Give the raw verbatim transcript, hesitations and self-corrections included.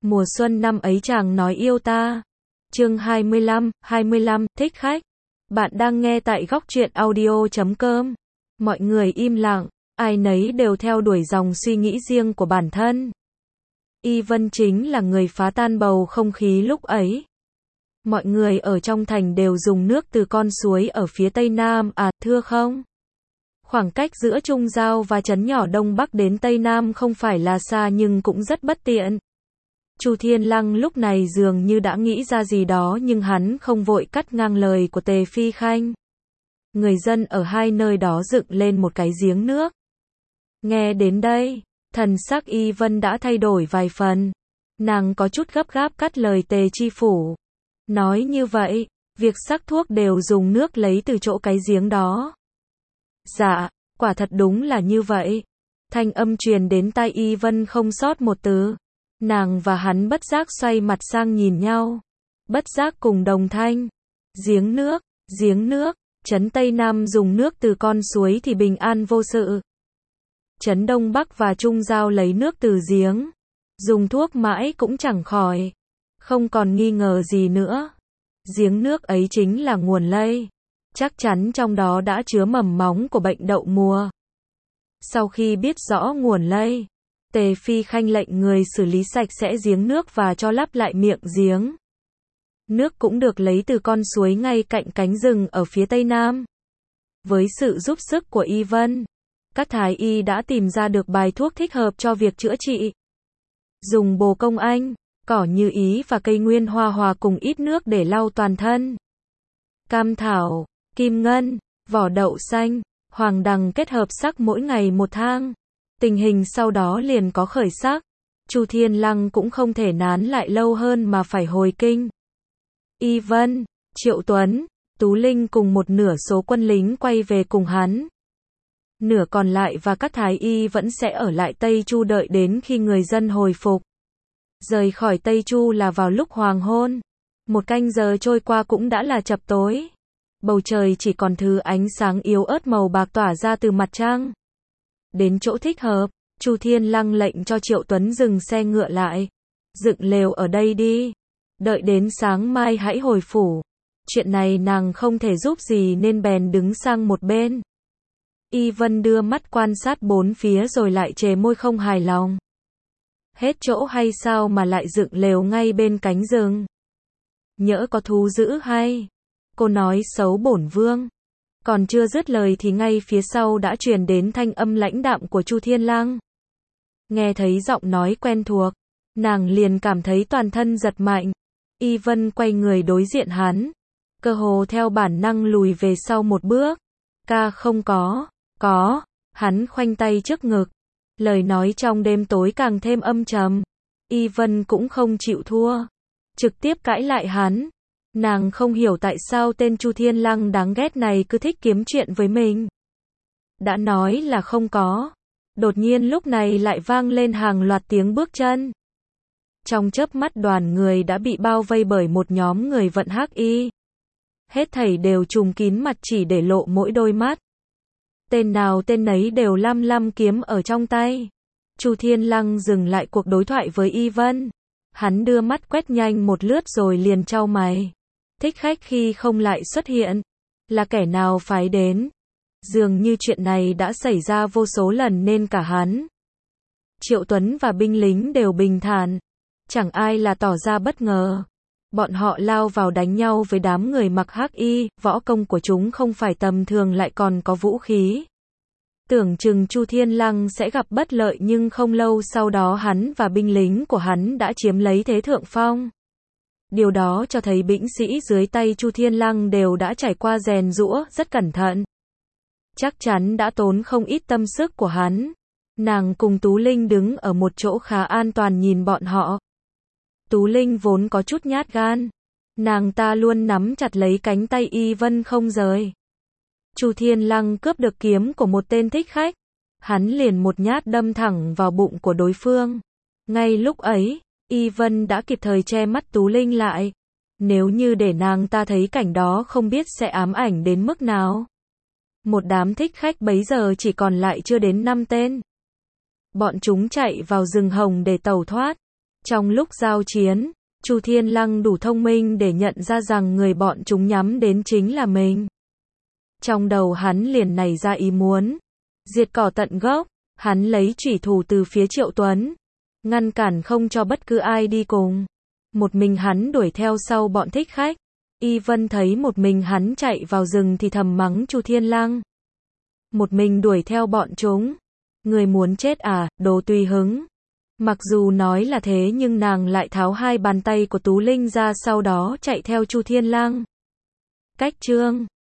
Mùa xuân năm ấy chàng nói yêu ta. Chương hai mươi lăm, hai mươi lăm, thích khách. Bạn đang nghe tại góc truyện audio chấm com. Mọi người im lặng, ai nấy đều theo đuổi dòng suy nghĩ riêng của bản thân. Y Vân chính là người phá tan bầu không khí lúc ấy. Mọi người ở trong thành đều dùng nước từ con suối ở phía tây nam, à, thưa không? Khoảng cách giữa Trung Giao và trấn nhỏ Đông Bắc đến Tây Nam không phải là xa nhưng cũng rất bất tiện. Chu Thiên Lăng lúc này dường như đã nghĩ ra gì đó nhưng hắn không vội cắt ngang lời của Tề Phi Khanh. Người dân ở hai nơi đó dựng lên một cái giếng nước. Nghe đến đây, thần sắc Y Vân đã thay đổi vài phần. Nàng có chút gấp gáp cắt lời Tề Chi Phủ. Nói như vậy, việc sắc thuốc đều dùng nước lấy từ chỗ cái giếng đó. Dạ, quả thật đúng là như vậy. Thanh âm truyền đến tai Y Vân không sót một từ. Nàng và hắn bất giác xoay mặt sang nhìn nhau. Bất giác cùng đồng thanh. Giếng nước, giếng nước, trấn Tây Nam dùng nước từ con suối thì bình an vô sự. Trấn Đông Bắc và Trung Giao lấy nước từ giếng. Dùng thuốc mãi cũng chẳng khỏi. Không còn nghi ngờ gì nữa. Giếng nước ấy chính là nguồn lây. Chắc chắn trong đó đã chứa mầm móng của bệnh đậu mùa. Sau khi biết rõ nguồn lây, Tề Phi Khanh lệnh người xử lý sạch sẽ giếng nước và cho lắp lại miệng giếng. Nước cũng được lấy từ con suối ngay cạnh cánh rừng ở phía tây nam. Với sự giúp sức của Y Vân, các thái y đã tìm ra được bài thuốc thích hợp cho việc chữa trị. Dùng bồ công anh, cỏ như ý và cây nguyên hoa hòa cùng ít nước để lau toàn thân. Cam thảo, kim ngân, vỏ đậu xanh, hoàng đằng kết hợp sắc mỗi ngày một thang. Tình hình sau đó liền có khởi sắc. Chu Thiên Lăng cũng không thể nán lại lâu hơn mà phải hồi kinh. Y Vân, Triệu Tuấn, Tú Linh cùng một nửa số quân lính quay về cùng hắn. Nửa còn lại và các thái y vẫn sẽ ở lại Tây Chu đợi đến khi người dân hồi phục. Rời khỏi Tây Chu là vào lúc hoàng hôn. Một canh giờ trôi qua cũng đã là chập tối. Bầu trời chỉ còn thứ ánh sáng yếu ớt màu bạc tỏa ra từ mặt trăng. Đến chỗ thích hợp, Chu Thiên Lăng lệnh cho Triệu Tuấn dừng xe ngựa lại. Dựng lều ở đây đi. Đợi đến sáng mai hãy hồi phủ. Chuyện này nàng không thể giúp gì nên bèn đứng sang một bên. Y Vân đưa mắt quan sát bốn phía rồi lại chề môi không hài lòng. Hết chỗ hay sao mà lại dựng lều ngay bên cánh rừng? Nhỡ có thú dữ hay? Cô nói xấu bổn vương. Còn chưa dứt lời thì ngay phía sau đã truyền đến thanh âm lãnh đạm của Chu Thiên Lăng. Nghe thấy giọng nói quen thuộc, nàng liền cảm thấy toàn thân giật mạnh. Y Vân quay người đối diện hắn, cơ hồ theo bản năng lùi về sau một bước. Ca không có, có, hắn khoanh tay trước ngực. Lời nói trong đêm tối càng thêm âm trầm. Y Vân cũng không chịu thua, trực tiếp cãi lại hắn. Nàng không hiểu tại sao tên Chu Thiên Lăng đáng ghét này cứ thích kiếm chuyện với mình. Đã nói là không có. Đột nhiên lúc này lại vang lên hàng loạt tiếng bước chân. Trong chớp mắt đoàn người đã bị bao vây bởi một nhóm người vận hắc y. Hết thảy đều trùm kín mặt chỉ để lộ mỗi đôi mắt. Tên nào tên nấy đều lăm lăm kiếm ở trong tay. Chu Thiên Lăng dừng lại cuộc đối thoại với Y Vân. Hắn đưa mắt quét nhanh một lướt rồi liền chau mày. Thích khách khi không lại xuất hiện. Là kẻ nào phái đến? Dường như chuyện này đã xảy ra vô số lần nên cả hắn, Triệu Tuấn và binh lính đều bình thản. Chẳng ai là tỏ ra bất ngờ. Bọn họ lao vào đánh nhau với đám người mặc hắc y, võ công của chúng không phải tầm thường lại còn có vũ khí. Tưởng chừng Chu Thiên Lăng sẽ gặp bất lợi nhưng không lâu sau đó hắn và binh lính của hắn đã chiếm lấy thế thượng phong. Điều đó cho thấy binh sĩ dưới tay Chu Thiên Lăng đều đã trải qua rèn giũa, rất cẩn thận. Chắc chắn đã tốn không ít tâm sức của hắn. Nàng cùng Tú Linh đứng ở một chỗ khá an toàn nhìn bọn họ. Tú Linh vốn có chút nhát gan. Nàng ta luôn nắm chặt lấy cánh tay Y Vân không rời. Chu Thiên Lăng cướp được kiếm của một tên thích khách. Hắn liền một nhát đâm thẳng vào bụng của đối phương. Ngay lúc ấy, Y Vân đã kịp thời che mắt Tú Linh lại. Nếu như để nàng ta thấy cảnh đó không biết sẽ ám ảnh đến mức nào. Một đám thích khách bấy giờ chỉ còn lại chưa đến năm tên. Bọn chúng chạy vào rừng hồng để tẩu thoát. Trong lúc giao chiến, Chu Thiên Lăng đủ thông minh để nhận ra rằng người bọn chúng nhắm đến chính là mình. Trong đầu hắn liền nảy ra ý muốn diệt cỏ tận gốc, hắn lấy chủy thủ từ phía Triệu Tuấn, ngăn cản không cho bất cứ ai đi cùng. Một mình hắn đuổi theo sau bọn thích khách. Y Vân thấy một mình hắn chạy vào rừng thì thầm mắng Chu Thiên Lăng. Một mình đuổi theo bọn chúng. Người muốn chết à, đồ tùy hứng. Mặc dù nói là thế nhưng nàng lại tháo hai bàn tay của Tú Linh ra sau đó chạy theo Chu Thiên Lăng. Cách chương